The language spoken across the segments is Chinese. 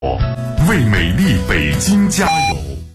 为美丽北京加油！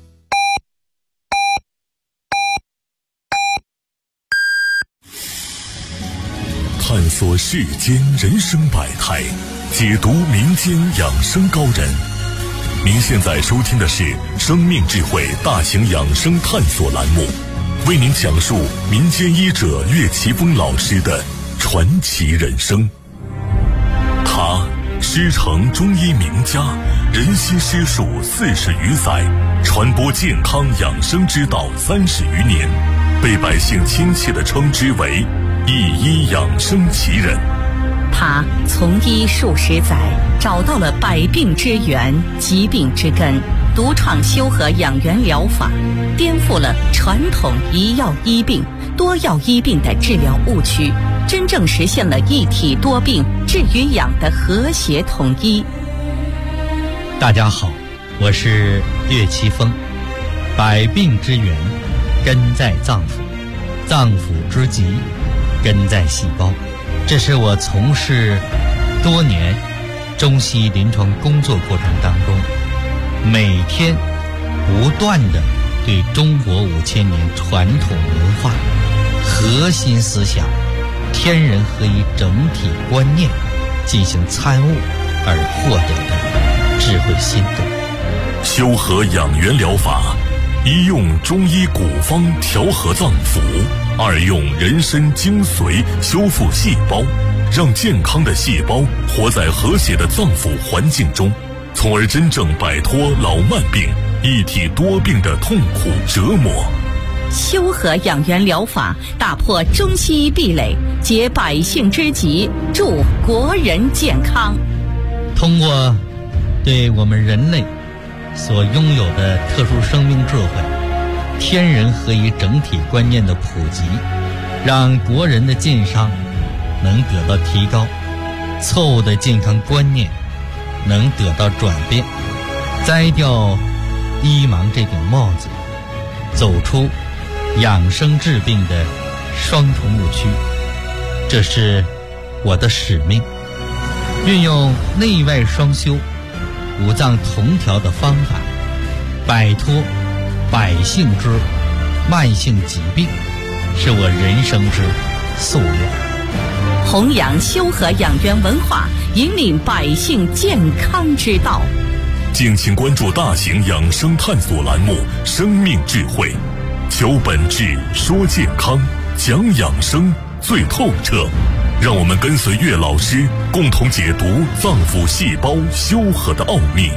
探索世间人生百态，解读民间养生高人。您现在收听的是生命智慧大型养生探索栏目，为您讲述民间医者岳奇峰老师的传奇人生。他师承中医名家，人心师术40余载，传播健康养生之道30余年，被百姓亲切地称之为一医养生奇人。 他从医数十载，找到了百病之源、疾病之根，独创修和养元疗法，颠覆了传统一药医病、多药医病的治疗误区，真正实现了一体多病、治与养的和谐统一。 大家好，我是岳奇峰。百病之源根在脏腑，脏腑之疾根在细胞。这是我从事多年中西医临床工作过程当中，每天不断地对中国5000年传统文化核心思想天人合一整体观念进行参悟而获得的智慧心得。 修和养元疗法，一用中医古方调和脏腑，二用人参精髓修复细胞，让健康的细胞活在和谐的脏腑环境中，从而真正摆脱老慢病、一体多病的痛苦折磨。 修和养元疗法打破中西医壁垒，解百姓之急，助国人健康。 通过对我们人类所拥有的特殊生命智慧、天人合一整体观念的普及，让国人的健康能得到提高，错误的健康观念能得到转变，摘掉医盲这顶帽子，走出养生治病的双重误区。这是我的使命，运用内外双修、五脏同调的方法，摆脱百姓之慢性疾病，是我人生之夙愿。 弘扬修和养元文化，引领百姓健康之道。 敬请关注大型养生探索栏目《生命智慧》，求本质，说健康，讲养生最透彻。让我们跟随岳老师，共同解读脏腑细胞修和的奥秘。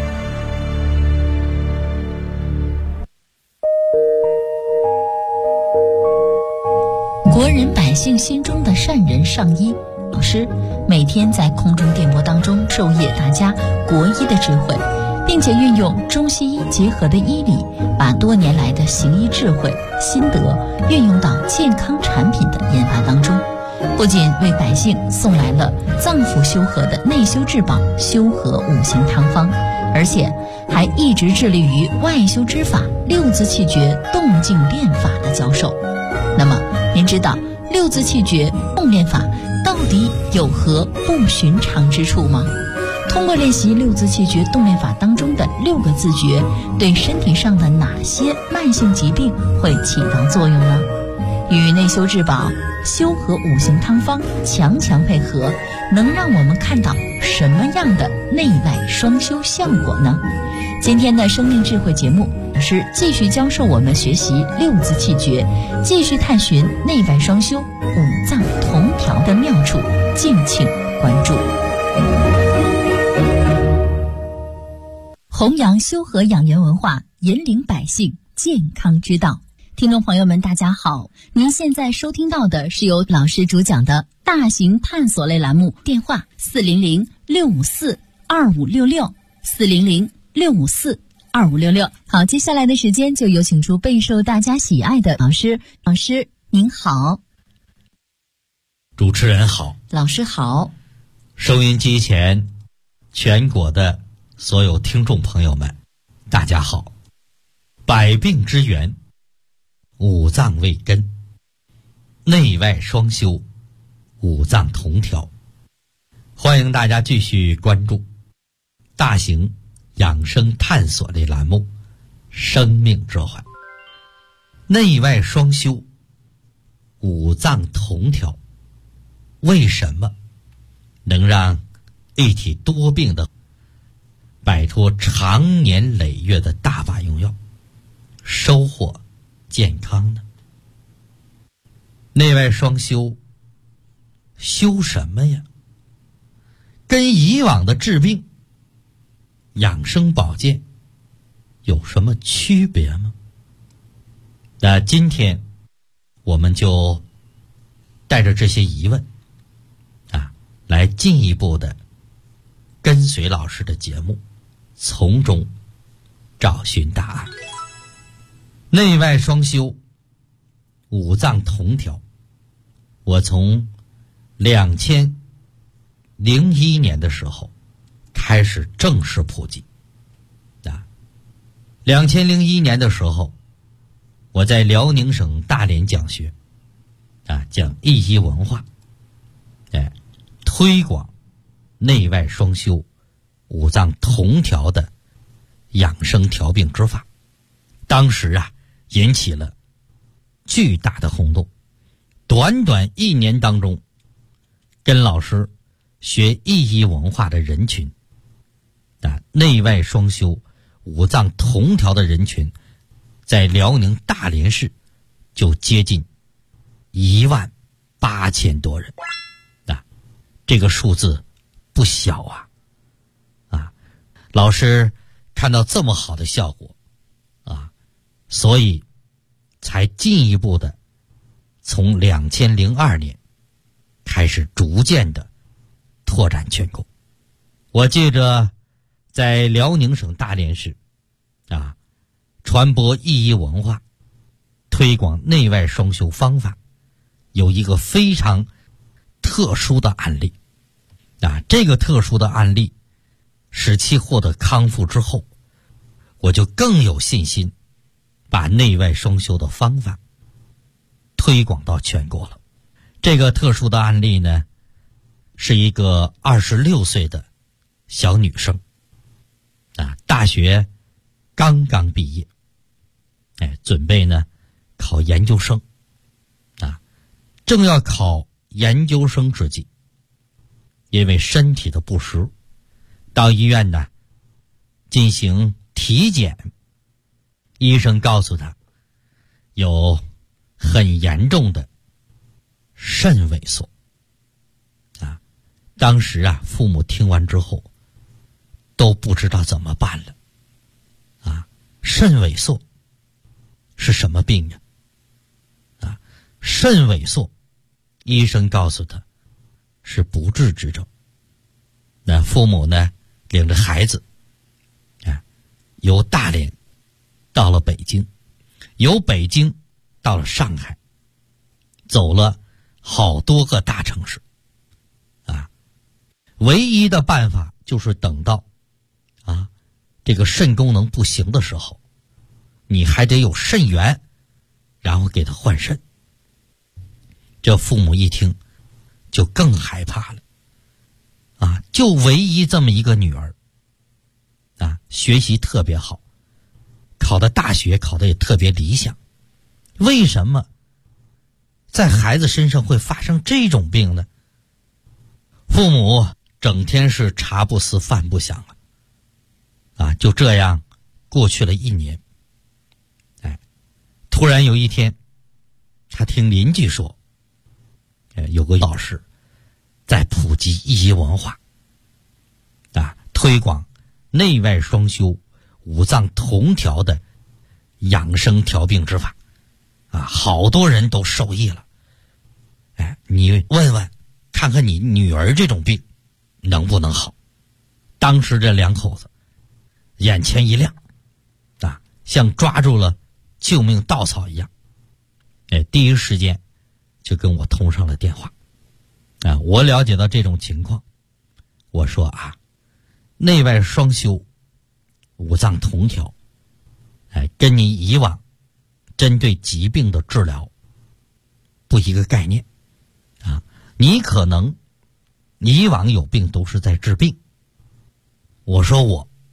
国人百姓心中的善人上医老师，每天在空中电波当中授业大家国医的智慧，并且运用中西医结合的医理，把多年来的行医智慧心得运用到健康产品的研发当中，不仅为百姓送来了脏腑修和的内修至宝修和5行汤方，而且还一直致力于外修之法六字气诀动静练法的教授。那么您知道六字气诀动练法到底有何不寻常之处吗？通过练习六字气诀动练法当中的6个字诀，对身体上的哪些慢性疾病会起到作用呢？与内修至宝修和5行汤方强强配合，能让我们看到什么样的内外双修效果呢？今天的生命智慧节目是继续教授我们学习六字气诀，继续探寻内外双修、五脏同调的妙处，敬请关注。弘扬修和养元文化，引领百姓健康之道。听众朋友们大家好，您现在收听到的是由老师主讲的大型探索类栏目，电话400-654-2566 400-654-2566。好，接下来的时间就有请出备受大家喜爱的老师。老师您好。 主持人好， 老师好。 收音机前全国的所有听众朋友们大家好。百病之源，五脏为根，内外双修，五脏同调。欢迎大家继续关注大型养生探索类栏目《生命之环》。内外双修，五脏同调，为什么能让一体多病的摆脱长年累月的大把用药，收获健康呢？内外双修，修什么呀？跟以往的治病、养生保健有什么区别吗？那今天我们就带着这些疑问来进一步的跟随老师的节目，从中找寻答案。内外双修，五脏同调，我从2001年的时候开始正式普及。2001年的时候，我在辽宁省大连讲学，讲医医文化，推广内外双修、五脏同调的养生调病之法。当时引起了巨大的轰动。短短1年当中，跟老师学医医文化的人群，内外双修、五脏同调的人群，在辽宁大连市就接近18000多人。这个数字不小老师看到这么好的效果所以才进一步的从2002年开始逐渐的拓展全国。我记着在辽宁省大连市传播医医文化，推广内外双修方法，有一个非常特殊的案例。这个特殊的案例使其获得康复之后，我就更有信心把内外双修的方法推广到全国了。这个特殊的案例呢，是一个26岁的小女生，大学刚刚毕业，准备呢考研究生，正要考研究生之际，因为身体的不适，到医院呢进行体检，医生告诉他有很严重的肾萎缩。当时父母听完之后都不知道怎么办了。肾萎缩是什么病呀？肾萎缩，医生告诉他是不治之症。那父母呢领着孩子由大连到了北京，由北京到了上海，走了好多个大城市。唯一的办法就是等到这个肾功能不行的时候，你还得有肾源，然后给他换肾。这父母一听就更害怕了。就唯一这么一个女儿学习特别好，考的大学考的也特别理想，为什么在孩子身上会发生这种病呢？父母整天是茶不思饭不想就这样过去了1年。突然有一天，他听邻居说，有个老师在普及医医文化，推广内外双修、五脏同调的养生调病之法，好多人都受益了。你问问看看你女儿这种病能不能好？当时这两口子眼前一亮，像抓住了救命稻草一样，第一时间就跟我通上了电话。我了解到这种情况，我说内外双修、五脏同调，跟你以往针对疾病的治疗不一个概念你可能以往有病都是在治病，我说我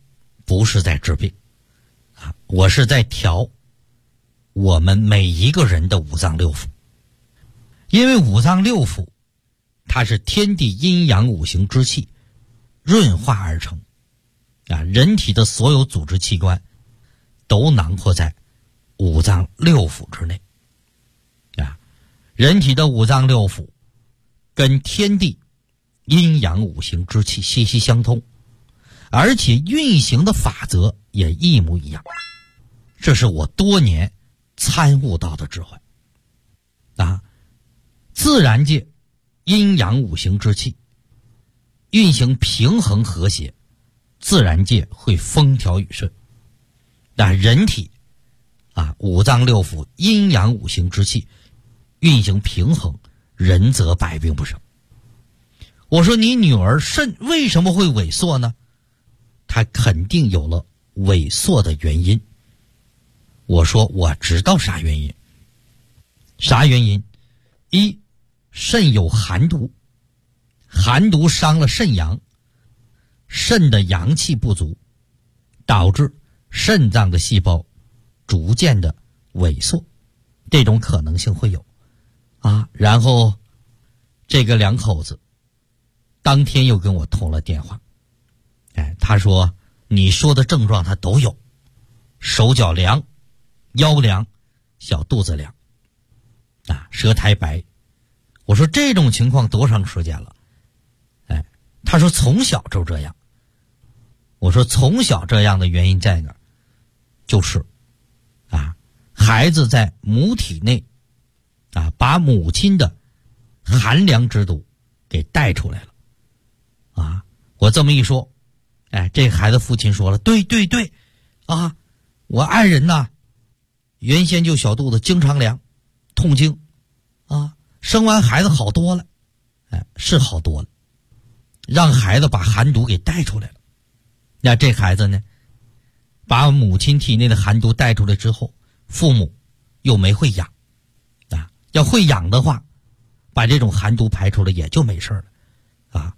不是在治病啊，我是在调我们每一个人的五脏六腑。因为五脏六腑它是天地阴阳五行之气润化而成啊，人体的所有组织器官都囊括在五脏六腑之内啊。人体的五脏六腑跟天地阴阳五行之气息息相通，而且运行的法则也一模一样。这是我多年参悟到的智慧啊。自然界阴阳五行之气运行平衡和谐，自然界会风调雨顺。但人体啊，五脏六腑阴阳五行之气运行平衡，人则百病不生。我说你女儿肾为什么会萎缩呢？她肯定有了萎缩的原因。我说我知道啥原因。啥原因？一，肾有寒毒，寒毒伤了肾阳，肾的阳气不足，导致肾脏的细胞逐渐的萎缩，这种可能性会有啊。然后这个两口子当天又跟我通了电话，他说你说的症状他都有，手脚凉，腰凉，小肚子凉啊，舌苔白。我说这种情况多长时间了？他说从小就这样。我说从小这样的原因在哪儿？就是孩子在母体内把母亲的寒凉之毒给带出来了我这么一说，这孩子父亲说了，对对对我爱人呐，原先就小肚子经常凉痛经生完孩子好多了，是好多了，让孩子把寒毒给带出来了。那这孩子呢，把母亲体内的寒毒带出来之后，父母又没会养要会养的话，把这种寒毒排出来也就没事了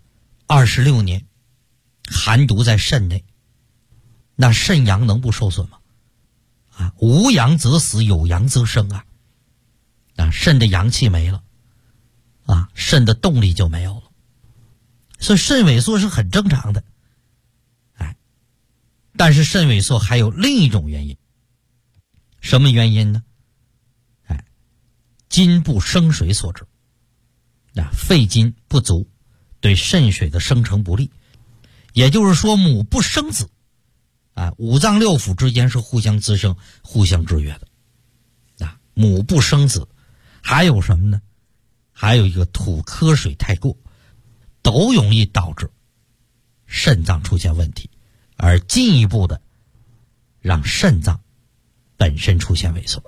26年寒毒在肾内，那肾阳能不受损吗？无阳则死，有阳则生肾的阳气没了肾的动力就没有了，所以肾萎缩是很正常的。但是肾萎缩还有另一种原因，什么原因呢？津不生水所致肺津不足，对肾水的生成不利。也就是说母不生子五脏六腑之间是互相滋生互相制约的母不生子。还有什么呢？还有一个土科水太过，都容易导致肾脏出现问题，而进一步的让肾脏本身出现萎缩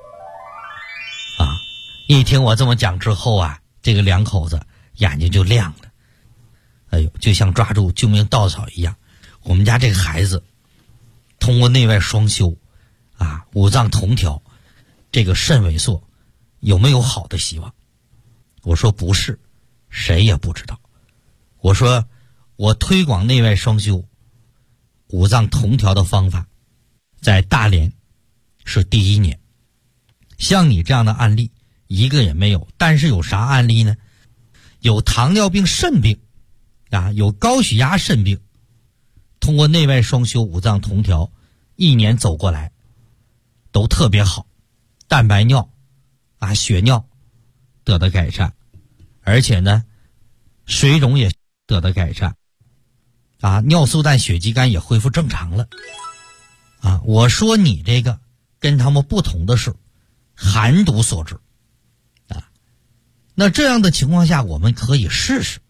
一听我这么讲之后这个两口子眼睛就亮了，就像抓住救命稻草一样。我们家这个孩子通过内外双修五脏同调，这个肾萎缩有没有好的希望？我说不是，谁也不知道。我说我推广内外双修五脏同调的方法在大连是第1年，像你这样的案例一个也没有。但是有啥案例呢？有糖尿病肾病有高血压肾病，通过内外双修五脏同调1年走过来都特别好，蛋白尿血尿得到改善，而且呢水肿也得到改善尿素氮血肌酐也恢复正常了我说你这个跟他们不同的是寒毒所致那这样的情况下我们可以试试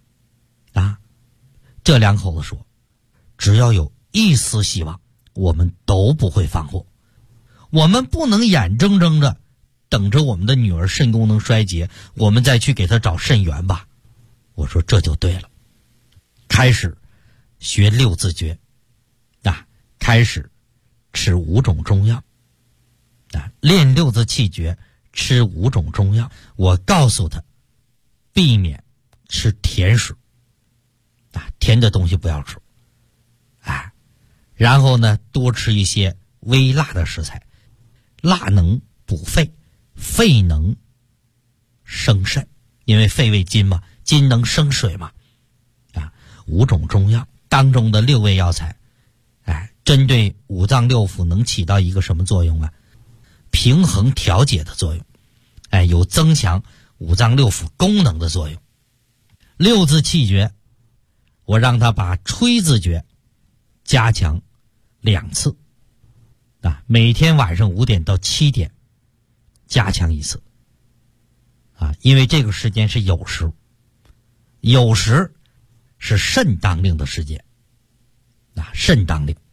这两口子说只要有一丝希望我们都不会放过。我们不能眼睁睁的等着我们的女儿肾功能衰竭，我们再去给她找肾源吧。我说这就对了，开始学6字诀开始吃5种中药练6字气诀，吃5种中药。我告诉他避免吃甜食甜的东西不要吃然后呢，多吃一些微辣的食材，辣能补肺，肺能生肾，因为肺为金嘛，金能生水嘛。5种中药当中的6味药材，针对五脏六腑能起到一个什么作用啊？平衡调节的作用，有增强五脏六腑功能的作用。6字气诀，我让他把吹字诀加强2次，每天晚上5点到7点加强1次，因为这个时间是酉时，酉时是肾当令的时间，肾当令，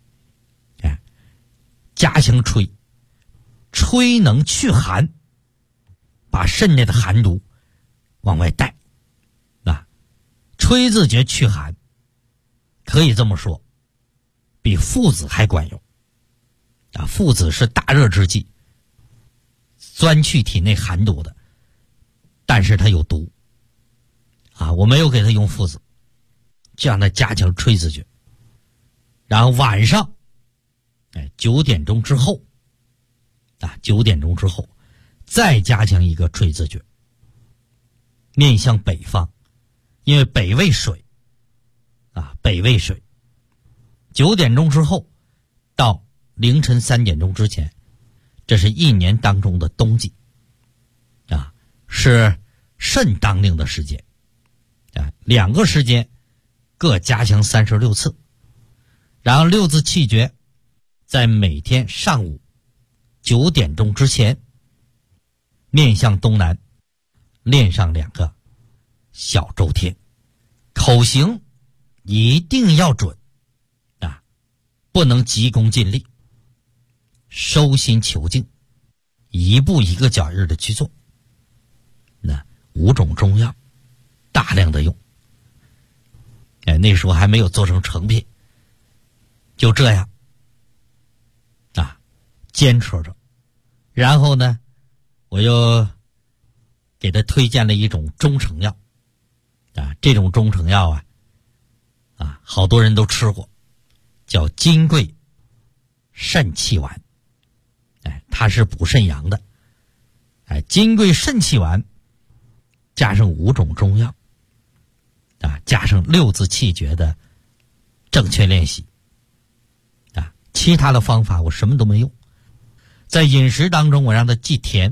加强吹，吹能去寒，把肾内的寒毒往外带，吹字诀去寒，可以这么说，比附子还管用。附子是大热之剂，钻去体内寒毒的，但是它有毒，我没有给他用附子，就让他加强吹字诀。然后晚上9点钟之后，9点钟之后再加强一个吹字诀，面向北方，因为北为水，北为水。9点钟之后到凌晨3点钟之前，这是1年当中的冬季，是肾当令的时间，2个时间各加强36次。然后6字气诀在每天上午9点钟之前，面向东南练上2个小周天，口型一定要准，不能急功近利，收心求静，一步一个脚印的去做。那5种中药大量的用，那时候还没有做成成品，就这样坚持着。然后呢，我又给他推荐了一种中成药，这种中成药好多人都吃过，叫金匮肾气丸，它是补肾阳的。金匮肾气丸加上5种中药，加上6字气诀的正确练习，其他的方法我什么都没用。在饮食当中我让他忌甜，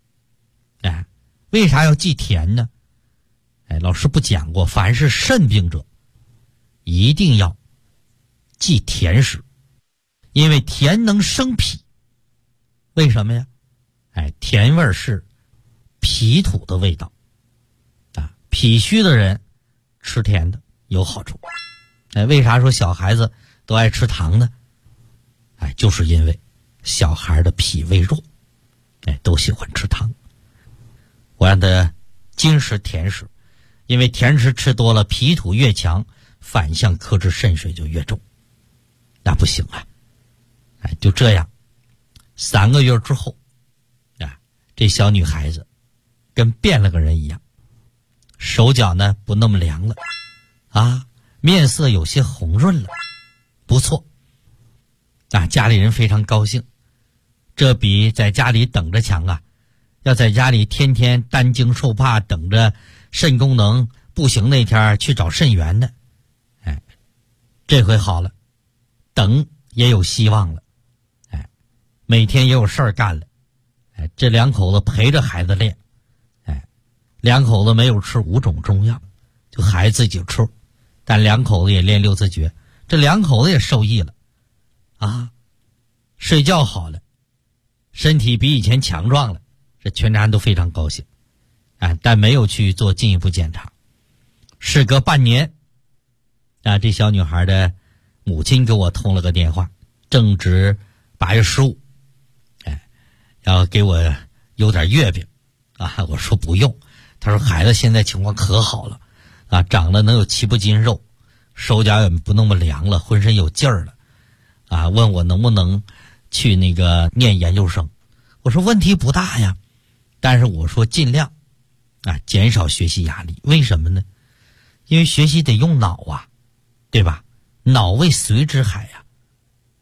为啥要忌甜呢？老师不讲过，凡是肾病者一定要忌甜食，因为甜能生脾。为什么呀？甜味是脾土的味道，脾虚的人吃甜的有好处。为啥说小孩子都爱吃糖呢？就是因为小孩的脾胃弱，都喜欢吃糖。我让他禁食甜食，因为甜食吃多了，脾土越强，反向克制肾水就越重，那不行啊！就这样，3个月之后，这小女孩子跟变了个人一样，手脚呢不那么凉了，面色有些红润了，不错，家里人非常高兴，这比在家里等着强啊！要在家里天天担惊受怕，等着肾功能不行那天去找肾源呢，这回好了，等也有希望了，每天也有事儿干了，这2口子陪着孩子练，2口子没有吃5种中药，就孩子自己吃，但2口子也练6字诀，这2口子也受益了，睡觉好了，身体比以前强壮了，这全家人都非常高兴，但没有去做进一步检查。事隔半年，这小女孩的母亲给我通了个电话，正值8月15，要给我有点月饼，我说不用，她说孩子现在情况可好了，长了能有7、8斤肉，手脚也不那么凉了，浑身有劲儿了，问我能不能去那个念研究生。我说问题不大呀，但是我说尽量减少学习压力。为什么呢？因为学习得用脑对吧？脑为髓之海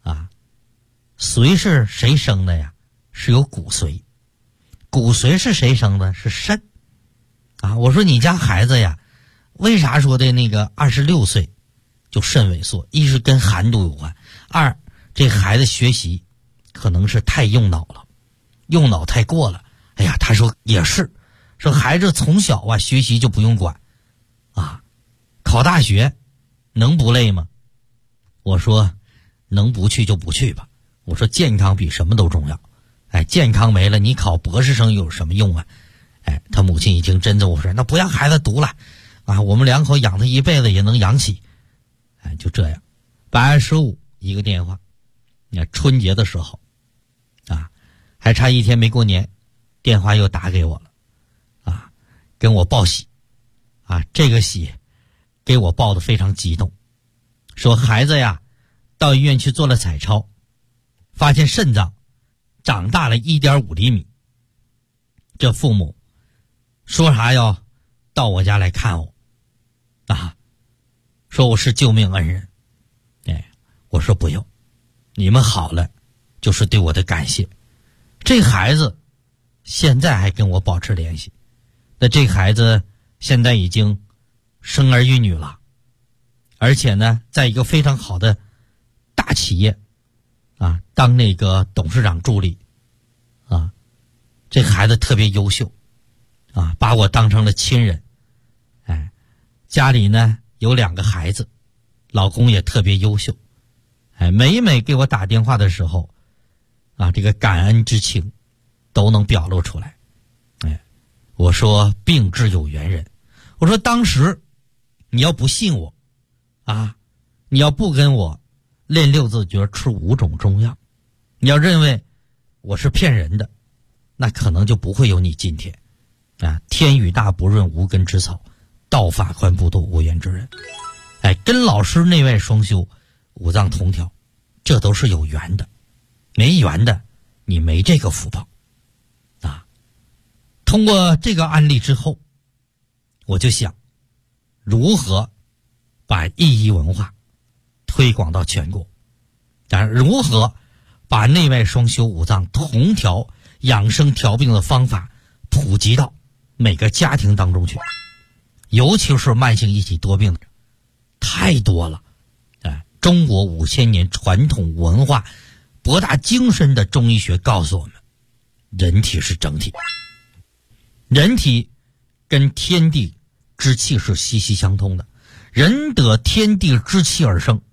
髓是谁生的呀？是有骨髓。骨髓是谁生的？是肾啊。我说你家孩子呀，为啥说的那个26岁就肾萎缩？一是跟寒毒有关，二这孩子学习可能是太用脑了，用脑太过了。哎呀，他说也是，说孩子从小啊学习就不用管啊，考大学能不累吗？我说能不去就不去吧。我说健康比什么都重要。哎，健康没了，你考博士生有什么用啊？哎，他母亲一听真的，我说那不让孩子读了啊，我们2口养他一辈子也能养起。哎，就这样。8月15一个电话，你看春节的时候啊，还差1天没过年，电话又打给我了啊，跟我报喜啊，这个喜给我报得非常激动，说孩子呀到医院去做了彩超，发现肾脏长大了1.5厘米。这父母说啥要到我家来看我啊，说我是救命恩人。哎，我说不用，你们好了就是对我的感谢。这孩子现在还跟我保持联系，那这孩子现在已经生儿育女了，而且呢在一个非常好的大企业啊当那个董事长助理啊，这孩子特别优秀啊，把我当成了亲人。哎，家里呢有2个孩子，老公也特别优秀。哎，每每给我打电话的时候啊，这个感恩之情都能表露出来。哎，我说病至有缘人，我说当时你要不信我啊，你要不跟我练6字诀吃5种中药，你要认为我是骗人的，那可能就不会有你今天啊！天雨大不润无根之草，道法宽不度无缘之人。哎，跟老师内外双修，五脏同调，这都是有缘的，没缘的你没这个福报啊！通过这个案例之后，我就想如何把医医文化推广到全国，当然如何把内外双修五脏同调养生调病的方法普及到每个家庭当中去，尤其是慢性一体多病的太多了。中国5000年传统文化博大精深的中医学告诉我们，人体是整体，人体跟天地之气是息息相通的，人得天地之气而生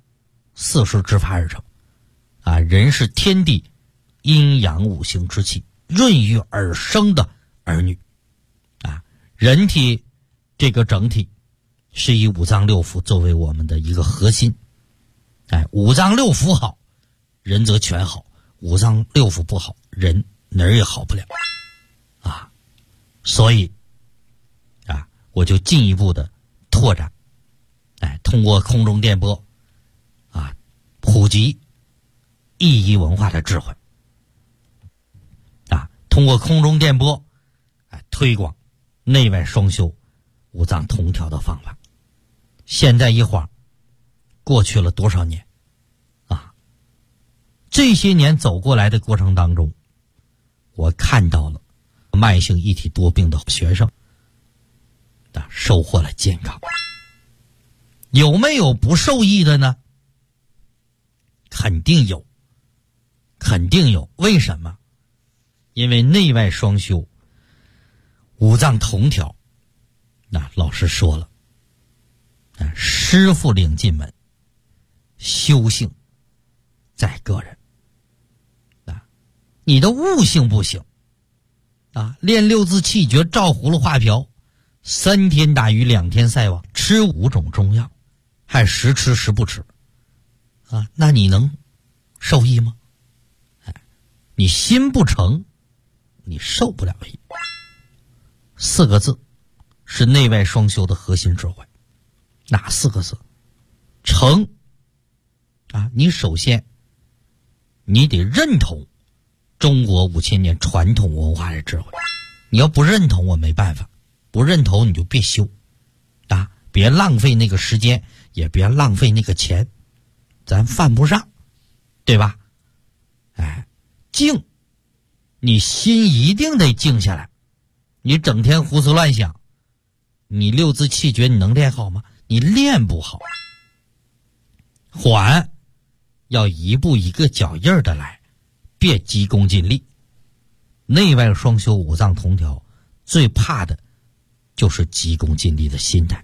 ，40之法而成啊，人是天地阴阳五行之气润育而生的儿女啊，人体这个整体是以五脏六腑作为我们的一个核心。哎，五脏六腑好，人则全好；五脏六腑不好，人哪儿也好不了啊。所以啊，我就进一步的拓展，哎，通过空中电波啊，普及意义文化的智慧啊，通过空中电波哎，推广内外双修五脏同调的方法。现在一晃过去了多少年啊？这些年走过来的过程当中，我看到了慢性一体多病的学生收获了健康。有没有不受益的呢？肯定有，肯定有。为什么？因为内外双修，五脏同调。那老师说了，师傅领进门，修行在个人啊，你的悟性不行啊，练6字气诀，照葫芦画瓢，3天打鱼2天晒网，吃5种中药，还时吃时不吃啊，那你能受益吗？哎，你心不诚，你受不了益。4个字是内外双修的核心智慧。哪4个字？诚啊！你首先你得认同中国5000年传统文化的智慧。你要不认同，我没办法。不认同你就别修啊！别浪费那个时间，也别浪费那个钱，咱犯不上，对吧？哎， 静，你心一定得静下来。你整天胡思乱想，你六字气诀你能练好吗？你练不好。缓，要一步一个脚印的来，别急功近利。内外双修五脏同调，最怕的就是急功近利的心态。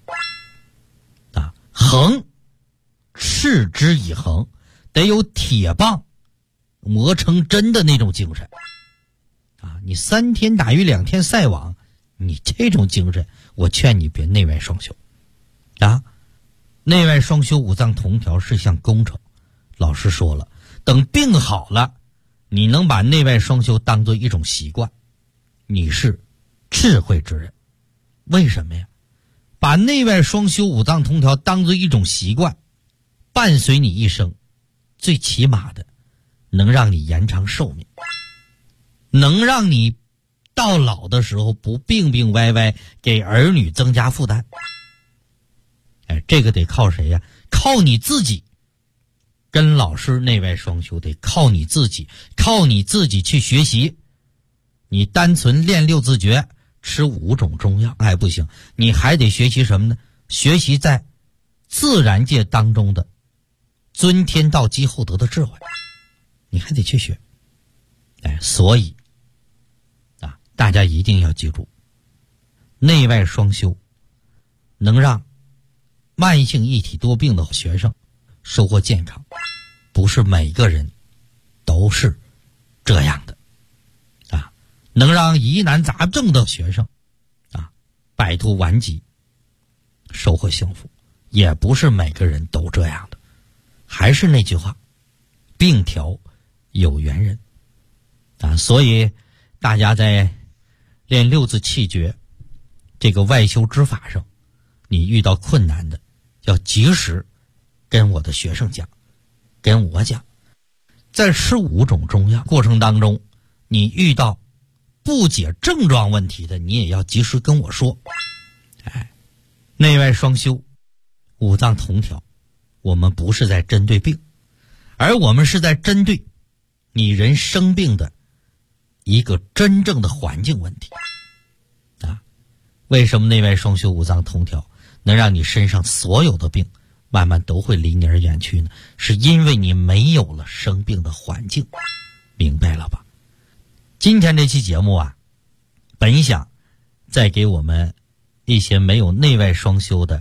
恒，持之以恒，得有铁棒磨成针的那种精神。你3天打鱼2天晒网，你这种精神，我劝你别内外双修。内外双修五脏同调是项工程。老师说了，等病好了，你能把内外双修当做一种习惯，你是智慧之人。为什么呀？把内外双修五脏同调当做一种习惯，伴随你一生，最起码的能让你延长寿命，能让你到老的时候不病病歪歪，给儿女增加负担。这个得靠谁呀？靠你自己。跟老师内外双修得靠你自己，靠你自己去学习。你单纯练六字诀，吃5种中药还不行，你还得学习什么呢？学习在自然界当中的尊天道积厚德的智慧，你还得去学。所以大家一定要记住，内外双修能让慢性一体多病的学生收获健康，不是每个人都是这样的。能让疑难杂症的学生摆脱顽疾，收获幸福，也不是每个人都这样的。还是那句话，病调有缘人所以大家在练六字气诀这个外修之法上，你遇到困难的要及时跟我的学生讲，跟我讲。在吃5种中药过程当中，你遇到不解症状问题的，你也要及时跟我说。内外双修五脏同调，我们不是在针对病，而我们是在针对你人生病的一个真正的环境问题。为什么内外双修五脏同调能让你身上所有的病慢慢都会离你而远去呢？是因为你没有了生病的环境。明白了吧？今天这期节目本想再给我们一些没有内外双修的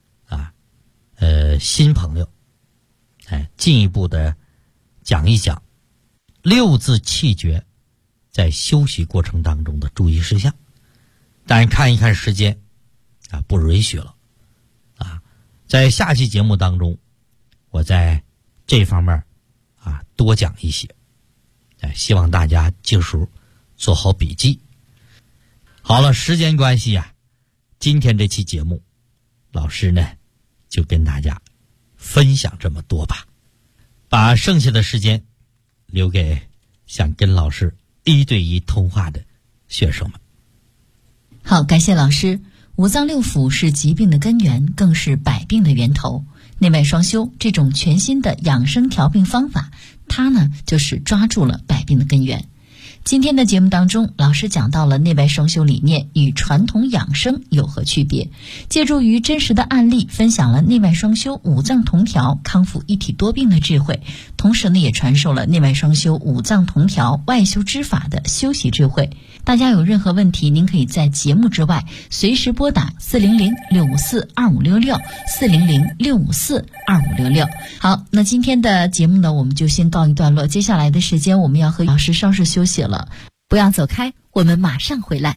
新朋友进一步的讲一讲六字气诀在休息过程当中的注意事项。但看一看时间不允许了在下期节目当中，我在这方面多讲一些，希望大家记熟，做好笔记。好了，时间关系今天这期节目老师呢就跟大家分享这么多吧，把剩下的时间留给想跟老师1对1通话的学生们。 好，感谢老师。五脏六腑是疾病的根源，更是百病的源头。内外双修这种全新的养生调病方法，它呢就是抓住了百病的根源。今天的节目当中，老师讲到了内外双修理念与传统养生有何区别，借助于真实的案例，分享了内外双修五脏同调康复一体多病的智慧，同时呢也传授了内外双修五脏同调外修之法的修习智慧。大家有任何问题，您可以在节目之外随时拨打400-654-2566 400-654-2566。好，那今天的节目呢我们就先告一段落，接下来的时间我们要和老师稍事休息了，不要走开，我们马上回来。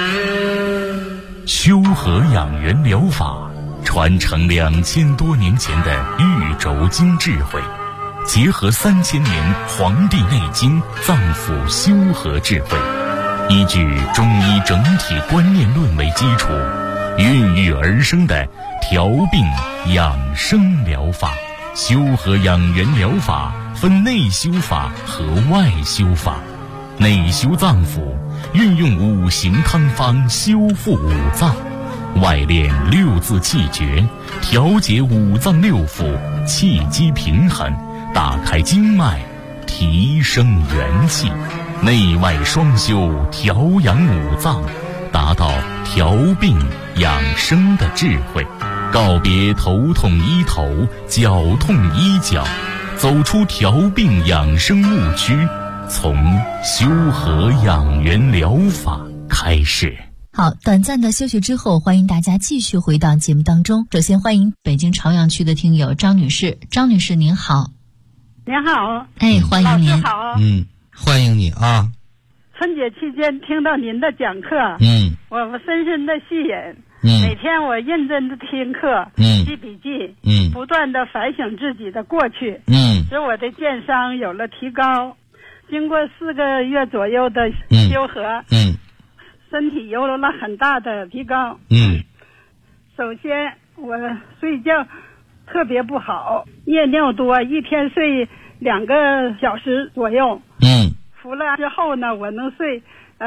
修和养元疗法传承2000多年前的玉轴经智慧，结合3000年《黄帝内经》脏腑修和智慧，依据中医整体观念论为基础，孕育而生的调病养生疗法。修和养元疗法分内修法和外修法。内修脏腑，运用5行汤方修复五脏；外练6字气诀，调节五脏六腑，气机平衡，打开经脉，调提升元气，内外双修，调养五脏，达到调病养生的智慧，告别头痛医头，脚痛医脚，走出调病养生误区，从修和养元疗法开始。 好，短暂的休息之后，欢迎大家继续回到节目当中。首先欢迎北京朝阳区的听友张女士。张女士您好。 您好。 哎，欢迎您。 老师好。 欢迎你啊。 春节期间听到您的讲课，我深深的吸引。每天我认真的听课，记笔记，不断的反省自己的过去，使我的健商有了提高。经过4个月左右的修和，身体有了很大的提高。首先我睡觉特别不好，夜尿多，一天睡2个小时左右。服了之后呢，我能睡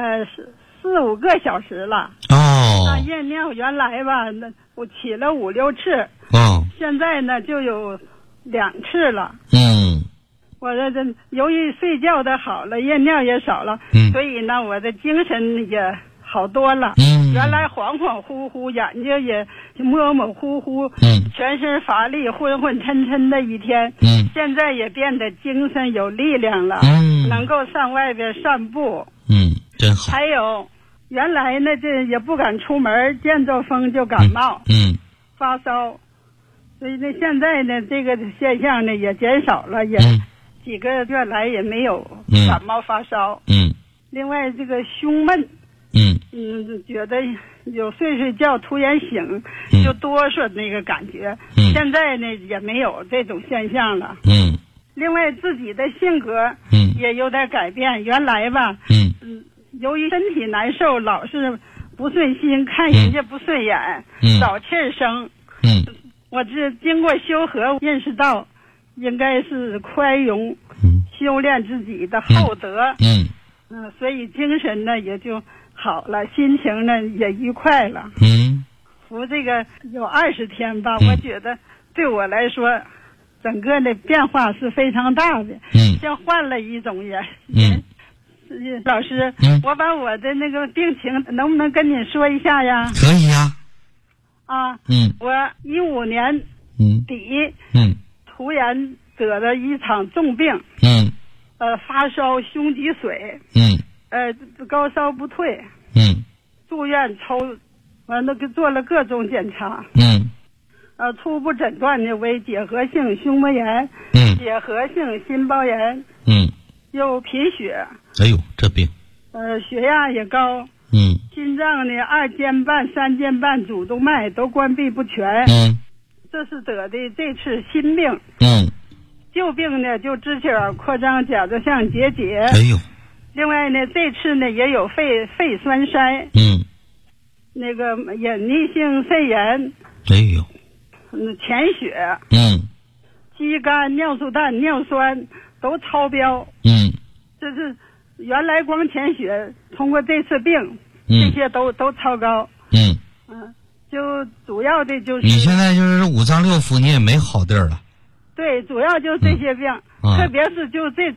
4-5个小时了。那夜尿原来吧，那我起了5、6次。现在呢就有2次了。我这由于睡觉的好了，夜尿也少了，所以呢我的精神也好多了。原来恍恍惚惚，眼睛也模模糊糊，全身乏力，昏昏沉沉的一天。现在也变得精神有力量了，能够上外边散步。 真好。 还有原来呢这也不敢出门，见着风就感冒，发烧，所以呢现在呢这个现象呢也减少了，也几个月来也没有感冒发烧。另外这个胸闷，觉得有睡觉突然醒就哆嗦那个感觉，现在呢也没有这种现象了。另外自己的性格也有点改变，原来吧，由于身体难受，老是不顺心，看人家不顺眼，找气儿生。我这经过修和认识到，应该是宽容，修炼自己的厚德。所以精神呢也就好了，心情呢也愉快了。服这个有20天吧，我觉得对我来说，整个的变化是非常大的。像换了一种人。老师，我把我的那个病情能不能跟你说一下呀？ 可以呀。 我15年底，突然得了一场重病。发烧、胸积水。高烧不退。住院抽，完了做了各种检查。初步诊断呢为结核性胸膜炎，结核性心包炎。又贫血。 哎呦，这病。 血压也高。心脏呢2间半、3间半主动脉都关闭不全。这是得的这次新病。旧病呢就支气管扩张、甲状腺结节。 哎呦。 另外呢这次呢也有肺栓塞。那个隐匿性肺炎。 哎呦。 潜血。肌酐、尿素氮、尿酸都超标。这是原来光潜血，通过这次病，这些都超高。就主要的就是你现在就是5脏6腑你也没好地儿了。 对，主要就是这些病，特别是就这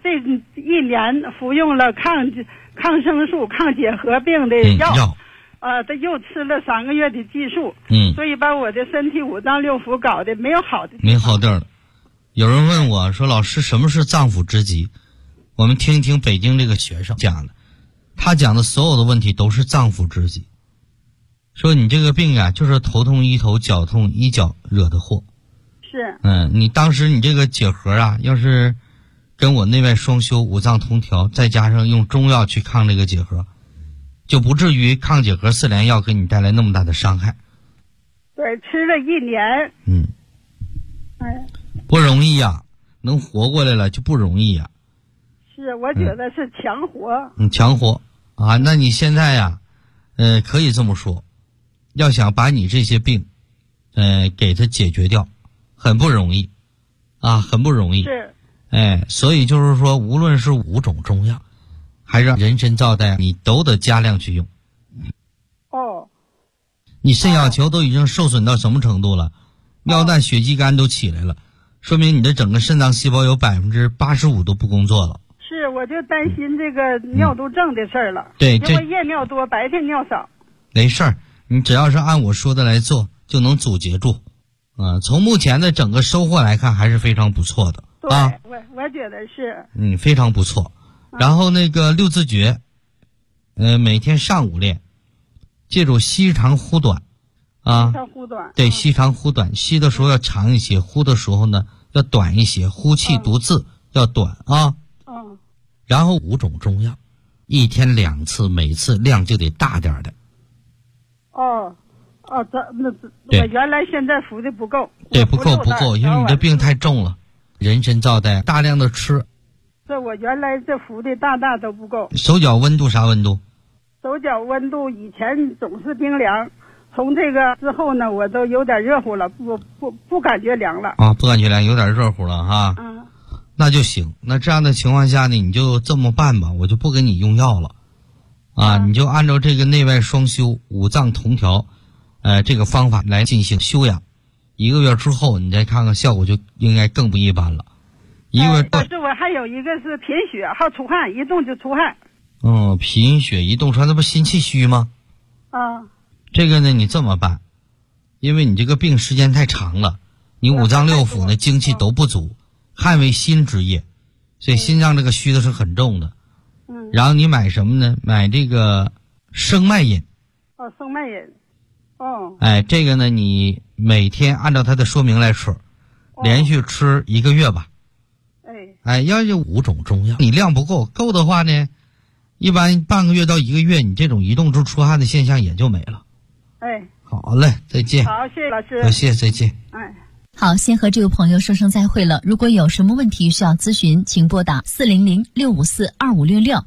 1年服用了抗生素、抗结核病的药。他又吃了3个月的激素。所以把我的身体5脏6腑搞得没有好的地方， 没好地儿了。有人问我说，老师什么是脏腑之疾？我们听一听北京这个学生讲的，他讲的所有的问题都是脏腑之疾。说你这个病啊，就是头痛医头，脚痛医脚惹的祸。 是。 你当时你这个结核啊，要是跟我内外双修、5脏同调，再加上用中药去抗这个结核，就不至于抗结核4联药给你带来那么大的伤害。 对，吃了1年。 不容易呀，能活过来了就不容易呀。 是，我觉得是强活。 强活啊！那你现在呀，可以这么说，要想把你这些病，给它解决掉，很不容易，啊，很不容易。 是。 所以就是说，无论是5种中药，还是人参皂苷，你都得加量去用。你肾小球都已经受损到什么程度了？尿氮、血肌酐都起来了，说明你的整个肾脏细胞有85%都不工作了。 是，我就担心这个尿毒症的事儿了。 对， 因为夜尿多，白天尿少。 没事儿，你只要是按我说的来做，就能阻截住。从目前的整个收获来看，还是非常不错的。 对，我觉得是。 非常不错。然后那个六字诀，每天上午练，记住吸长呼短， 吸长呼短。 对，吸长呼短，吸的时候要长一些，呼的时候呢要短一些，呼气读字要短啊。然后5种中药，一天2次，每次量就得大点的。 我原来现在服的不够。 对，不够，因为你的病太重了，人参皂苷大量的吃。 这我原来这服的大都不够。 手脚温度啥温度？ 手脚温度以前总是冰凉，从这个之后呢，我都有点热乎了，不感觉凉了。 不感觉凉，有点热乎了哈。那就行。那这样的情况下呢，你就这么办吧，我就不给你用药了。你就按照这个内外双修、五脏同调，这个方法来进行修养。1个月之后，你再看看效果，就应该更不一般了。 可是我还有一个是贫血，好出汗，一动就出汗。 贫血一动出汗，那不心气虚吗？这个呢，你这么办，因为你这个病时间太长了，你五脏六腑呢精气都不足，汗为心之液，所以心脏这个虚的是很重的。然后你买什么呢？买这个生脉饮。 生脉饮。 这个呢，你每天按照它的说明来吃，连续吃1个月吧。要有5种中药，你量不够的话呢，一般半个月到1个月，你这种移动出汗的现象也就没了。好嘞，再见。 好，谢谢老师。 多谢，再见。 好，先和这位朋友说声再会了。如果有什么问题需要咨询，请拨打400-654-2566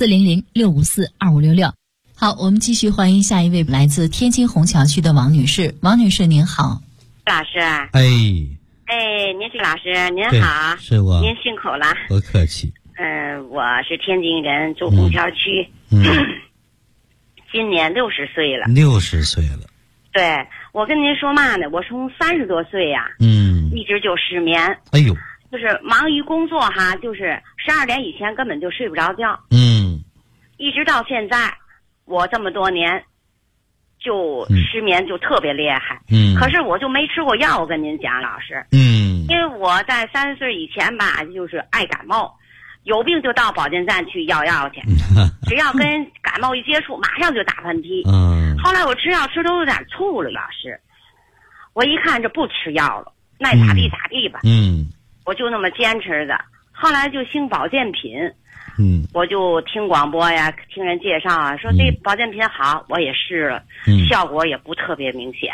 400-654-2566。好，我们继续欢迎下一位来自天津虹桥区的王女士。王女士您好。 老师。您是老师，您好。 是我。 您辛苦了。 不客气。 我是天津人，住虹桥区。今年60岁了。 60岁了。 对，我跟您说嘛呢，我从30多岁呀，一直就失眠。就是忙于工作哈，就是12点以前根本就睡不着觉。一直到现在，我这么多年，就失眠就特别厉害。可是我就没吃过药，我跟您讲，老师。因为我在30岁以前吧，就是爱感冒。有病就到保健站去要药去，只要跟感冒一接触，马上就打喷嚏。后来我吃药吃都有点吐了，老师。我一看这不吃药了，那咋地咋地吧。我就那么坚持着。后来就兴保健品。我就听广播呀，听人介绍啊，说这保健品好，我也试了，效果也不特别明显。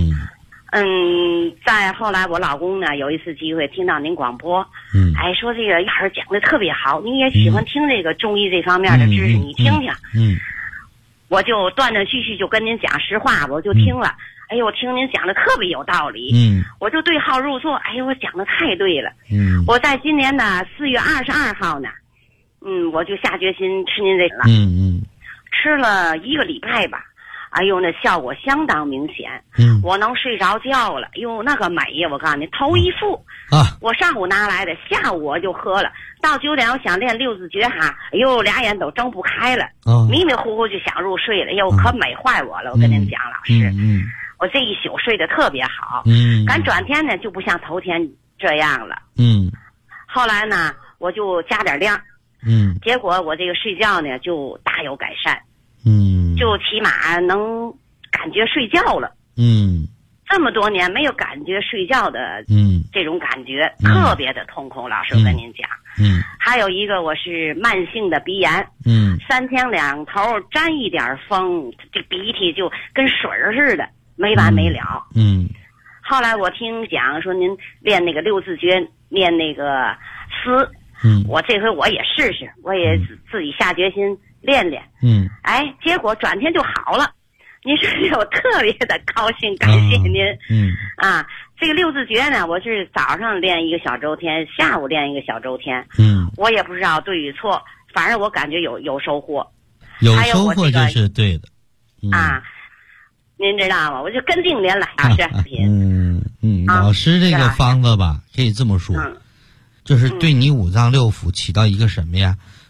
再后来我老公呢，有一次机会听到您广播，说这个老师讲的特别好，你也喜欢听这个中医这方面的知识，你听听。我就断断续续就跟您讲实话，我就听了。我听您讲的特别有道理。我就对号入座。我讲的太对了。我在今年的4月22号呢，我就下决心吃您这个了。吃了1个礼拜吧。那效果相当明显。我能睡着觉了。那个美呀！我告诉你，头一副我上午拿来的，下午我就喝了。到9点我想练6字诀哈，俩眼都睁不开了，迷迷糊糊就想入睡了。可美坏我了！我跟您讲，老师，我这一宿睡得特别好。赶转天呢就不像头天这样了。后来呢我就加点量。结果我这个睡觉呢就大有改善。就起码能感觉睡觉了。这么多年没有感觉睡觉的这种感觉，特别的痛苦。老师我跟您讲。还有一个我是慢性的鼻炎。3天2头沾一点风，这鼻涕就跟水似的，没完没了。后来我听讲说您练那个6字诀，念那个思。我这回我也试试，我也自己下决心练练。结果转天就好了。您说我特别的高兴，感谢您。这个6字诀呢，我是早上练1个小周天，下午练1个小周天。我也不知道对与错，反正我感觉有收获。 有收获就是对的。 您知道吗？我就跟定您了，老师。 老师这个方子吧，可以这么说。就是对你五脏六腑起到一个什么呀？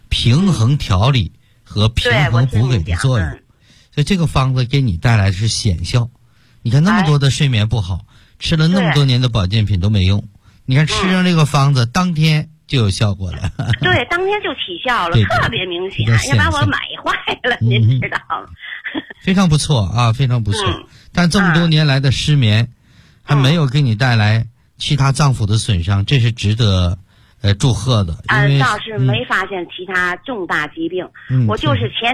平衡调理和平衡补给的作用。所以这个方子给你带来的是显效。你看那么多的睡眠不好，吃了那么多年的保健品都没用，你看吃上这个方子，当天就有效果了。 对，当天就起效了，特别明显，也把我美坏了，您知道吗？ 非常不错啊，非常不错。但这么多年来的失眠，还没有给你带来其他脏腑的损伤，这是值得祝贺的。 倒是没发现其他重大疾病。我就是前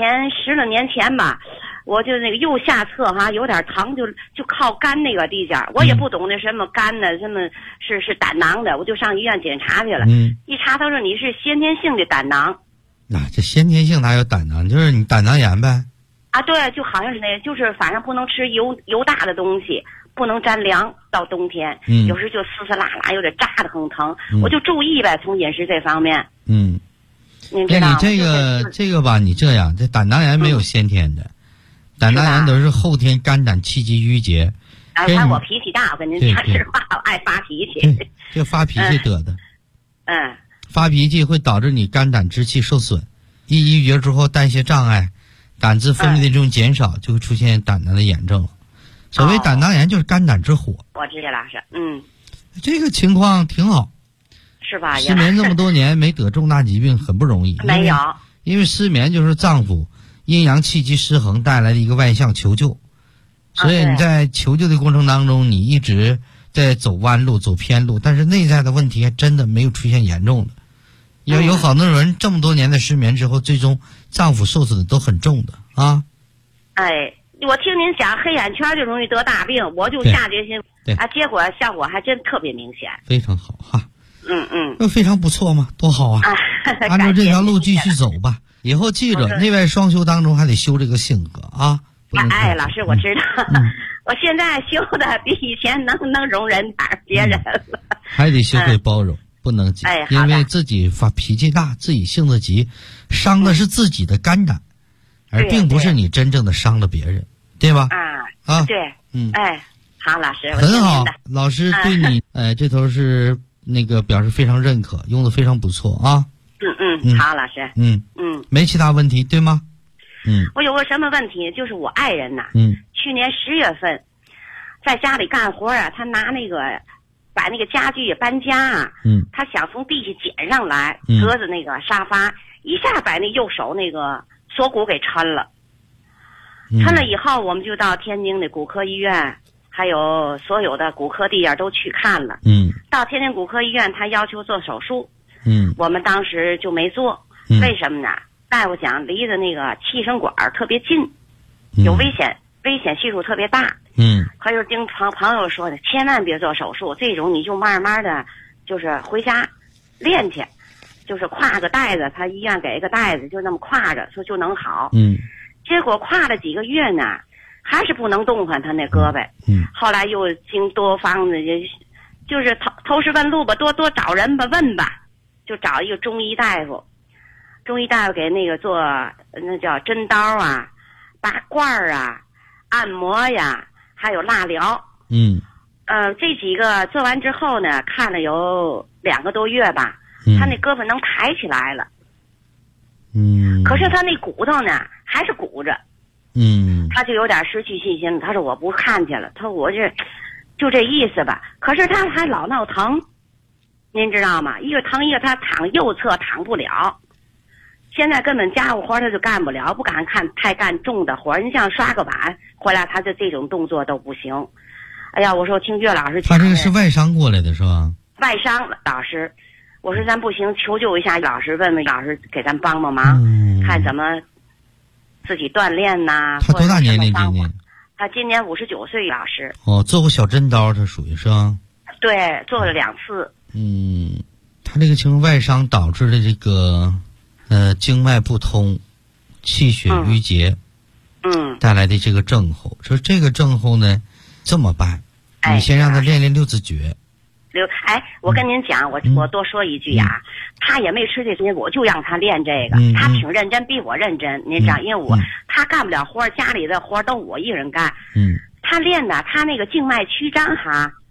10来年前吧，我就那个右下侧有点疼，就靠肝那个地界，我也不懂那什么肝的，什么是胆囊的，我就上医院检查去了。一查他说你是先天性的胆囊。 这先天性哪有胆囊？就是你胆囊炎呗。 对，就好像是那，就是反正不能吃油大的东西，不能沾凉，到冬天，有时就撕撕拉拉，有点扎得很疼，我就注意呗，从饮食这方面。您知道吗？ 你这个吧，你这样，这胆囊炎没有先天的，胆囊炎都是后天肝胆气机郁结。 看我脾气大，我跟您讲实话，我爱发脾气。 这发脾气得的。发脾气会导致你肝胆之气受损，一郁结之后代谢障碍，胆汁分泌的这种减少，就会出现胆囊的炎症了。所谓胆囊炎就是肝胆之火。 我知道了，是这个情况挺好， 是吧？ 失眠这么多年没得重大疾病很不容易。 没有， 因为失眠就是脏腑阴阳气机失衡带来的一个外向求救，所以你在求救的过程当中，你一直在走弯路走偏路，但是内在的问题还真的没有出现严重的。有好多人这么多年的失眠之后，最终脏腑受损的都很重的啊。 我听您讲黑眼圈就容易得大病，我就下决心，结果效果还真特别明显， 非常好哈。非常不错嘛，多好啊！按照这条路继续走吧。以后记着，内外双修当中还得修这个性格啊。 老师，我知道，我现在修的比以前能容忍点别人了。 还得学会包容。不能急，因为自己发脾气大，自己性子急，伤的是自己的肝胆，而并不是你真正的伤了别人，对吧？ 对，好，老师， 很好，老师对你，这头是那个表示非常认可，用的非常不错啊。 好，老师， 没其他问题对吗？ 我有个什么问题，就是我爱人呐，去年10月份在家里干活他拿那个。把那个家具也搬家啊，他想从地下捡上来，搁着那个沙发，一下把那右手那个锁骨给抻了。抻了以后，我们就到天津的骨科医院，还有所有的骨科地点都去看了。到天津骨科医院，他要求做手术。我们当时就没做，为什么呢？大夫讲离着那个气声管特别近，有危险系数特别大。还有经朋友说的，千万别做手术，这种你就慢慢的，就是回家练去，就是挎个袋子，他医院给一个袋子，就那么挎着，说就能好。结果挎了几个月呢，还是不能动弹他那胳膊。后来又经多方的，就是头是问路吧，多找人吧，问吧，就找一个中医大夫给那个做那叫针刀啊、拔罐啊、按摩呀。还有蜡疗，这几个做完之后呢，看了有2个多月吧，他那胳膊能抬起来了，可是他那骨头呢还是鼓着，他就有点失去信心了。他说我不看去了，他说我就这意思吧。可是他还老闹疼，您知道吗？一个疼一个，他躺右侧躺不了。现在根本家务活他就干不了，不敢太干重的活。你像刷个碗回来，他就这种动作都不行。哎呀，我说听岳老师讲， 他这个是外伤过来的是吧？ 外伤了，老师，我说咱不行，求救一下老师，问问老师给咱帮忙，看怎么自己锻炼呐。 他多大年龄今年？ 他今年59岁，老师。 做过小针刀，他属于是吧？ 对，做了2次。 他这个情况外伤导致的这个。经脉不通，气血郁结，带来的这个症候。说这个症候呢，这么办？你先让他练6字诀。 我跟您讲，我多说一句呀，他也没吃这些，我就让他练这个。他挺认真，比我认真。您知道，因为他干不了活，家里的活都我一人干。他练的，他那个静脉曲张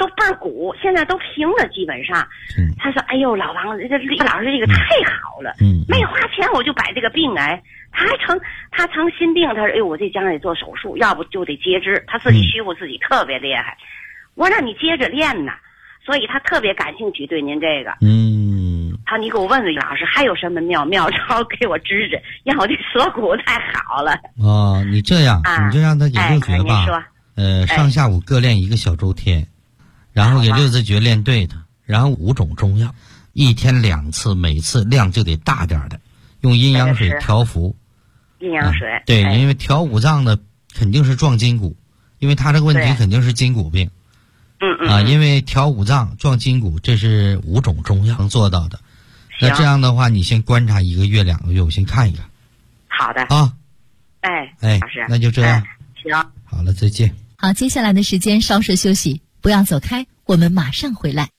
都倍儿鼓，现在都平了，基本上。他说：“哎呦，老王，这李老师这个太好了，没花钱我就摆这个病哎，他成心病，他说：哎呦，我这将来得做手术，要不就得截肢，他自己虚乎自己特别厉害。我让你接着练呐，所以他特别感兴趣对您这个。他你给我问问老师还有什么妙招给我支支，让我这锁骨太好了。 你这样，你就让他给六诀吧。上下午各练1个小周天。”然后给六字诀练对的，然后5种中药，1天2次，每次量就得大点的，用阴阳水调服。 阴阳水。 对，因为调五脏的肯定是撞筋骨，因为他这个问题肯定是筋骨病。因为调五脏撞筋骨，这是5种中药能做到的。那这样的话，你先观察1个月2个月，我先看一看。 好的。 啊。 老师， 那就这样。 行。 好了，再见。 好，接下来的时间稍事休息。不要走开，我们马上回来。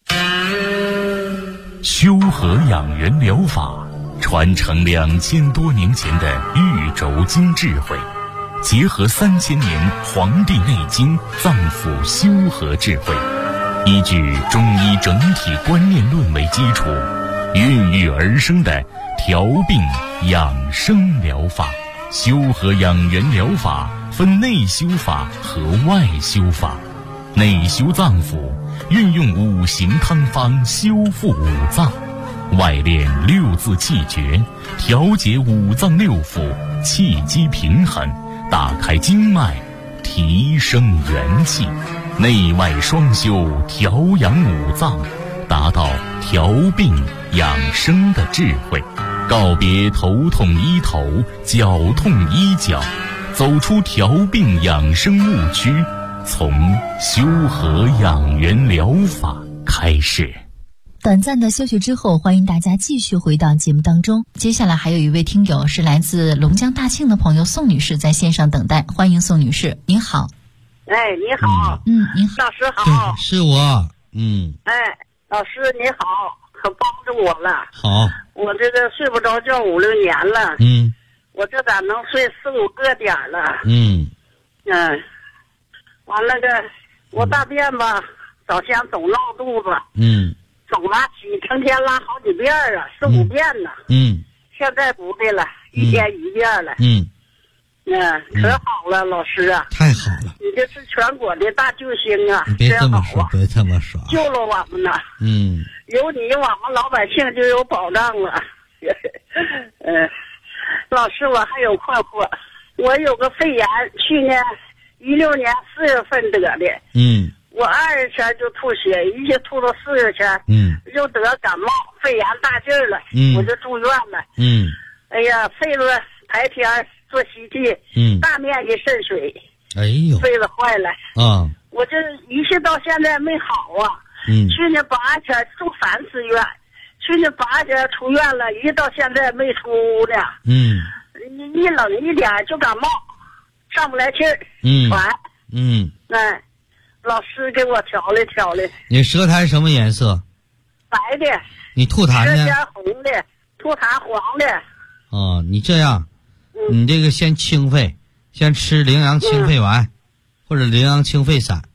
修和养元疗法传承2000多年前的玉轴经智慧，结合3000年《黄帝内经》脏腑修和智慧，依据中医整体观念论为基础，孕育而生的调病养生疗法。修和养元疗法分内修法和外修法。内修脏腑，运用5行汤方修复五脏；外练6字气诀，调节五脏6腑，气机平衡，打开经脉，提升元气。内外双修，调养五脏，达到调病养生的智慧。告别头痛医头，脚痛医脚，走出调病养生误区。从修和养元疗法开始。 短暂的休息之后，欢迎大家继续回到节目当中。接下来还有一位听友是来自龙江大庆的朋友宋女士在线上等待，欢迎宋女士，您好。 你好。 您好。 老师好。 是我。 老师你好，可帮助我了。 好。 我这个睡不着觉5、6年了。我这咋能睡4、5个点了？完了我大便吧，早先总闹肚子，总拉稀，成天拉好几遍啊，4、5遍呢。现在不对了，1天1遍了。可好了，老师啊， 太好了， 你这是全国的大救星啊！ 你别这么说，别这么说， 救了我们呢。有你，我们老百姓就有保障了。老师，我还有困惑，我有个肺炎，去年16年4月份得的。我2月前就吐血，一下吐到4月前。又得感冒，肺炎大劲儿了。我就住院了。哎呀，肺子排天做吸气，大面积渗水。 哎呦， 肺子坏了。我这一切到现在没好啊。去年8月前住3次院，去年8月前出院了，一到现在没出呢。一冷一点就感冒，上不来气儿，喘。老师给我调理调理。 你舌苔什么颜色？ 白的。 你吐痰呢？ 舌尖红的，吐痰黄的。 你这样，你这个先清肺，先吃羚羊清肺丸，或者羚羊清肺散。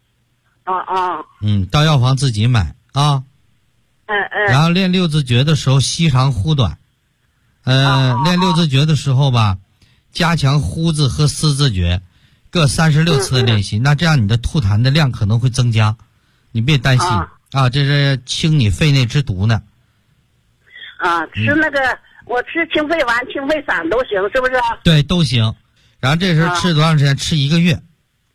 到药房自己买啊。然后练6字诀的时候吸长呼短。练6字诀的时候吧，加强呼字和思字诀，各36次的练习。那这样你的吐痰的量可能会增加，你别担心这是清你肺内之毒呢。 吃那个我吃清肺丸、清肺散都行，是不是？ 对，都行。然后这时候吃多长时间？吃1个月。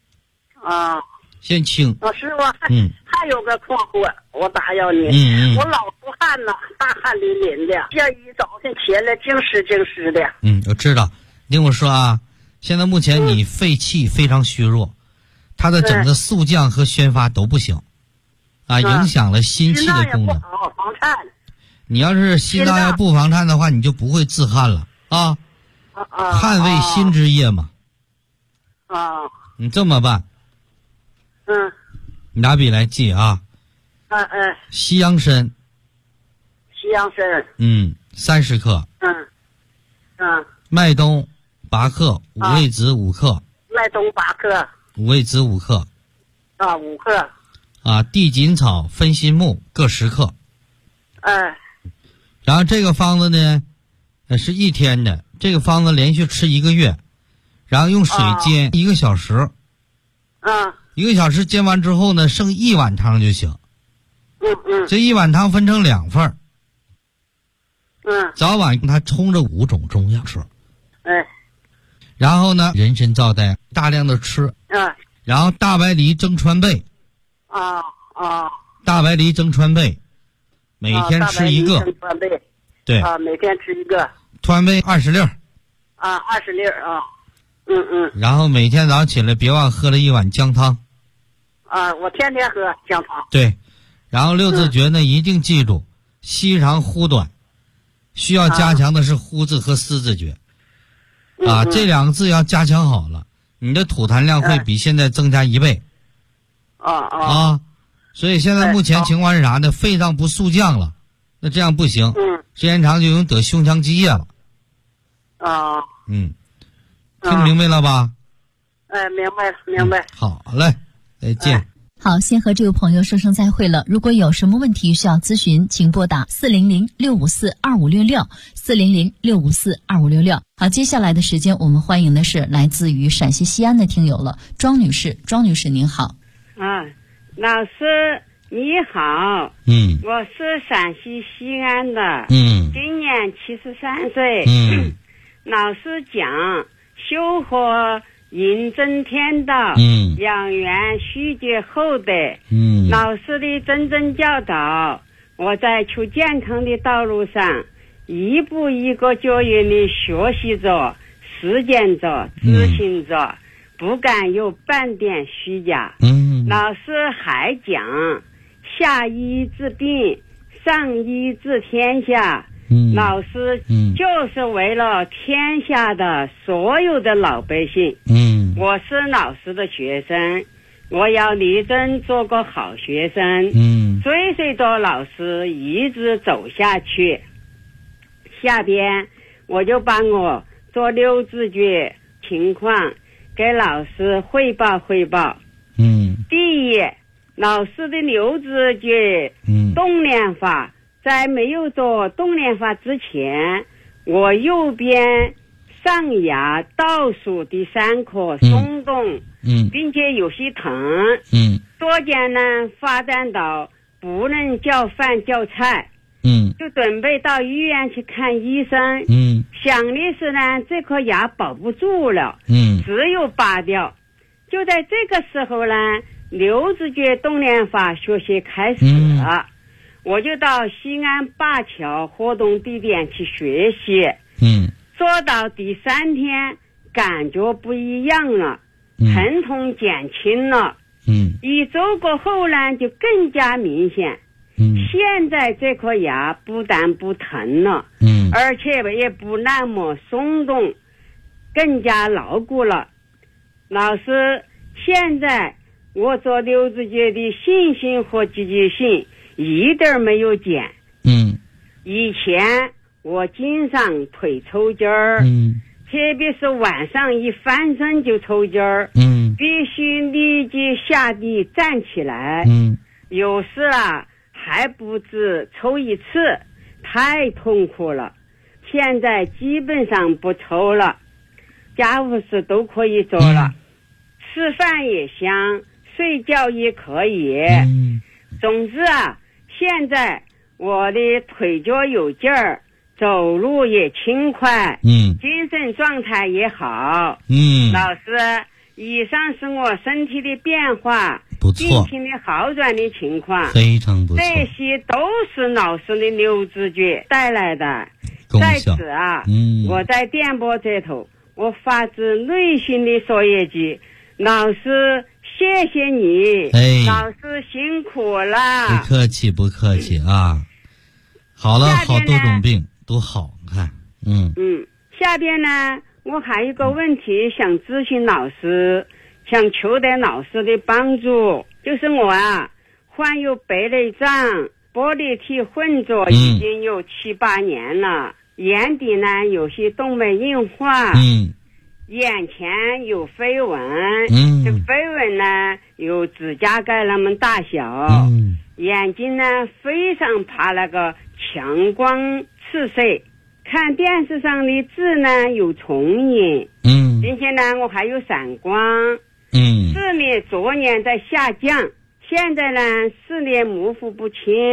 先清。 老师，我还有个困惑，我打扰你。我老出汗呢，大汗淋淋的，这一早晨起来净湿的。 我知道。你听我说啊，现在目前你肺气非常虚弱，它的整个肃降和宣发都不行，影响了心气的功能。 防颤。 你要是心脏要不防颤的话，你就不会自汗了啊。汗为心之液嘛。你这么办？你拿笔来记啊。西洋参。30克。麦冬8克，五味子5克。 麦冬8克。 五味子5克。 5克。 地锦草、分心木各10克。然后这个方子呢，是1天的，这个方子连续吃1个月，然后用水煎1个小时。1个小时煎完之后呢，剩1碗汤就行。这1碗汤分成2份。早晚用它冲着5种中药吃。然后呢，人参皂苷大量的吃。然后大白梨蒸川贝。大白梨蒸川贝，每天吃1个。对。 每天吃1个。 川贝20粒。 20粒啊。 然后每天早上起来别忘喝了1碗姜汤。 我天天喝姜汤。 对。然后6字诀呢，一定记住，稀长呼短，需要加强的是呼字和思字诀。这2个字要加强好了，你的吐痰量会比现在增加1倍。所以现在目前情况是啥呢？肺脏不速降了，那这样不行。时间长就有得胸腔积液了。听明白了吧？ 明白。 好嘞，再见。 好，先和这位朋友说声再会了。如果有什么问题需要咨询，请拨打400-654-2566，400-654-2566。好，接下来的时间我们欢迎的是来自于陕西西安的听友了，庄女士。庄女士您好。 老师你好。我是陕西西安的。今年73岁。老师讲修和饮真天道，养元虚节厚德。老师的谆谆教导，我在求健康的道路上一步一个脚印的学习着、实践着、执行着，不敢有半点虚假。老师还讲下医治病，上医治天下。老师就是为了天下的所有的老百姓。我是老师的学生，我要力争做个好学生。追随着老师一直走下去。下边我就把我做6字诀情况给老师汇报汇报。第一，老师的6字诀动念法，在没有做动念法之前，我右边上牙倒数第3颗松动，并且有些疼。左肩呢发展到不能叫饭叫菜。就准备到医院去看医生。想的是呢，这颗牙保不住了。只有拔掉。就在这个时候呢，6字诀动念法学习开始了。我就到西安灞桥活动地点去学习。做到第3天感觉不一样了，疼痛减轻了。1周过后呢就更加明显。现在这颗牙不但不疼了，而且也不那么松动，更加牢固了。老师，现在我做6字诀的信心和积极性一点没有减。以前我经常腿抽筋儿，特别是晚上一翻身就抽筋儿，必须立即下地站起来。有时还不止抽1次，太痛苦了。现在基本上不抽了，家务事都可以做了，吃饭也香，睡觉也可以。总之现在我的腿脚有劲儿，走路也轻快，精神状态也好。老师，以上是我身体的变化， 不错， 病情的好转的情况， 非常不错。 这些都是老师的6字诀带来的。在此我在电波这头，我发自内心的说一句，老师谢谢你。老师辛苦了。 不客气不客气啊。好了，好多种病都好看。 下边呢我还有个问题想咨询老师，想求得老师的帮助。就是我患有白内障、玻璃体混浊已经有7、8年了，眼底呢有些动脉硬化， 眼前有飞纹，这个飞纹呢有指甲盖那么大小，眼睛呢非常怕那个强光刺射，看电视上的字呢有重影，并且呢我还有散光，视力昨年在下降，现在呢视力模糊不清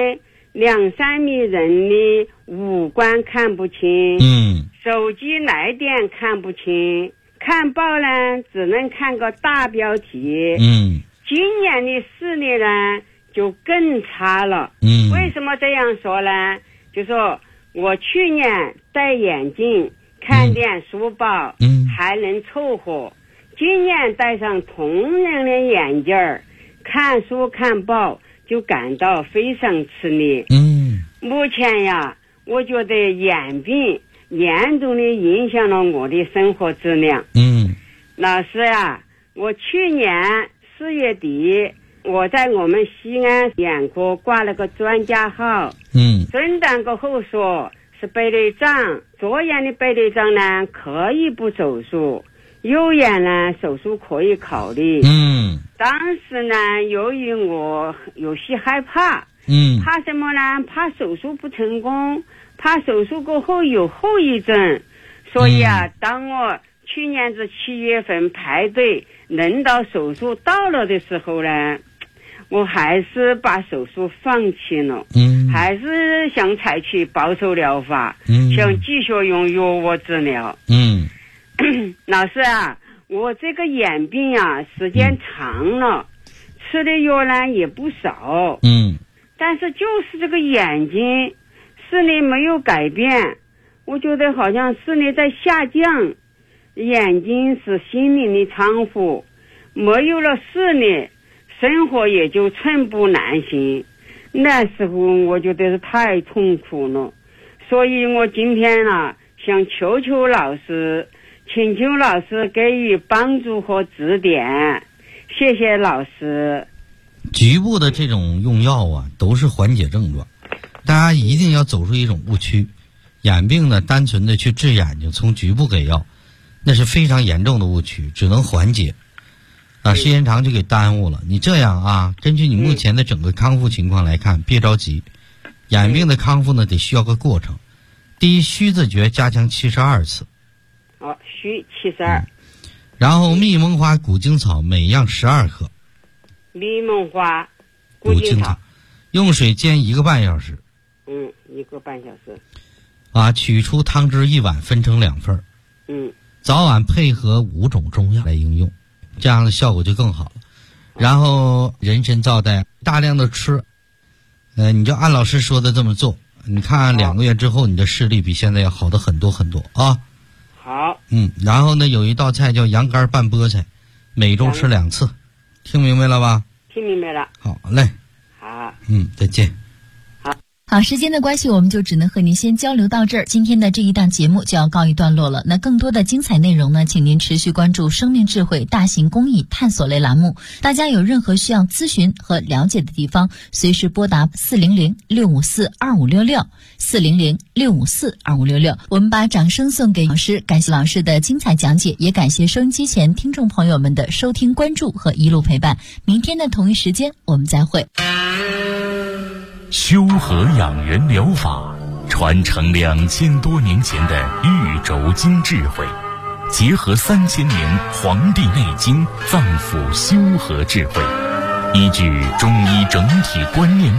，2-3米人的五官看不清，手机来电看不清，看报呢只能看个大标题，今年的视力呢就更差了，为什么这样说呢？就说我去年戴眼镜看点书报，还能凑合，今年戴上同样的眼镜看书看报就感到非常吃力。目前呀，我觉得眼病严重的影响了我的生活质量。老师啊，我去年4月底，我在我们西安眼科挂了个专家号，诊断过后说是白内障，左眼的白内障呢可以不手术，右眼呢手术可以考虑。当时呢，由于我有些害怕，怕什么呢？怕手术不成功，怕手术过后有后遗症，所以啊，当我去年是7月份排队轮到手术到了的时候呢，我还是把手术放弃了，还是想采取保守疗法，想继续用药物治疗。老师啊，我这个眼病啊时间长了，吃的药呢也不少，但是就是这个眼睛视力没有改变，我觉得好像视力在下降，眼睛是心灵的窗户，没有了视力，生活也就寸步难行。那时候我觉得是太痛苦了，所以我今天啊想求求老师，请求老师给予帮助和指点，谢谢老师。 局部的这种用药啊，都是缓解症状，大家一定要走出一种误区。眼病呢，单纯的去治眼睛，从局部给药，那是非常严重的误区，只能缓解。时间长就给耽误了。你这样啊，根据你目前的整个康复情况来看，别着急。眼病的康复呢，得需要个过程。第一，虚字诀加强72次。 虚72。 然后蜜蒙花、古精草每样12克。 蜜蒙花、古精草， 用水煎1个半小时。 1个半小时。 取出汤汁1碗，分成2份。早晚配合5种中药来应用，这样的效果就更好了。然后人参皂苷大量的吃，你就按老师说的这么做，你看2个月之后，你的视力比现在要好的很多很多啊。 好。 然后呢，有一道菜叫羊肝拌菠菜，每周吃2次，听明白了吧？ 听明白了。 好嘞。 好。 再见。 好，时间的关系，我们就只能和您先交流到这儿。今天的这一档节目就要告一段落了。那更多的精彩内容呢，请您持续关注生命智慧大型公益探索类栏目。大家有任何需要咨询和了解的地方，随时拨打400-654-2566 400-654-2566。我们把掌声送给老师，感谢老师的精彩讲解，也感谢收音机前听众朋友们的收听关注和一路陪伴。明天的同一时间我们再会。 修和养元疗法传承2000多年前的玉轴经智慧，结合3000年《黄帝内经》脏腑修和智慧，依据中医整体观念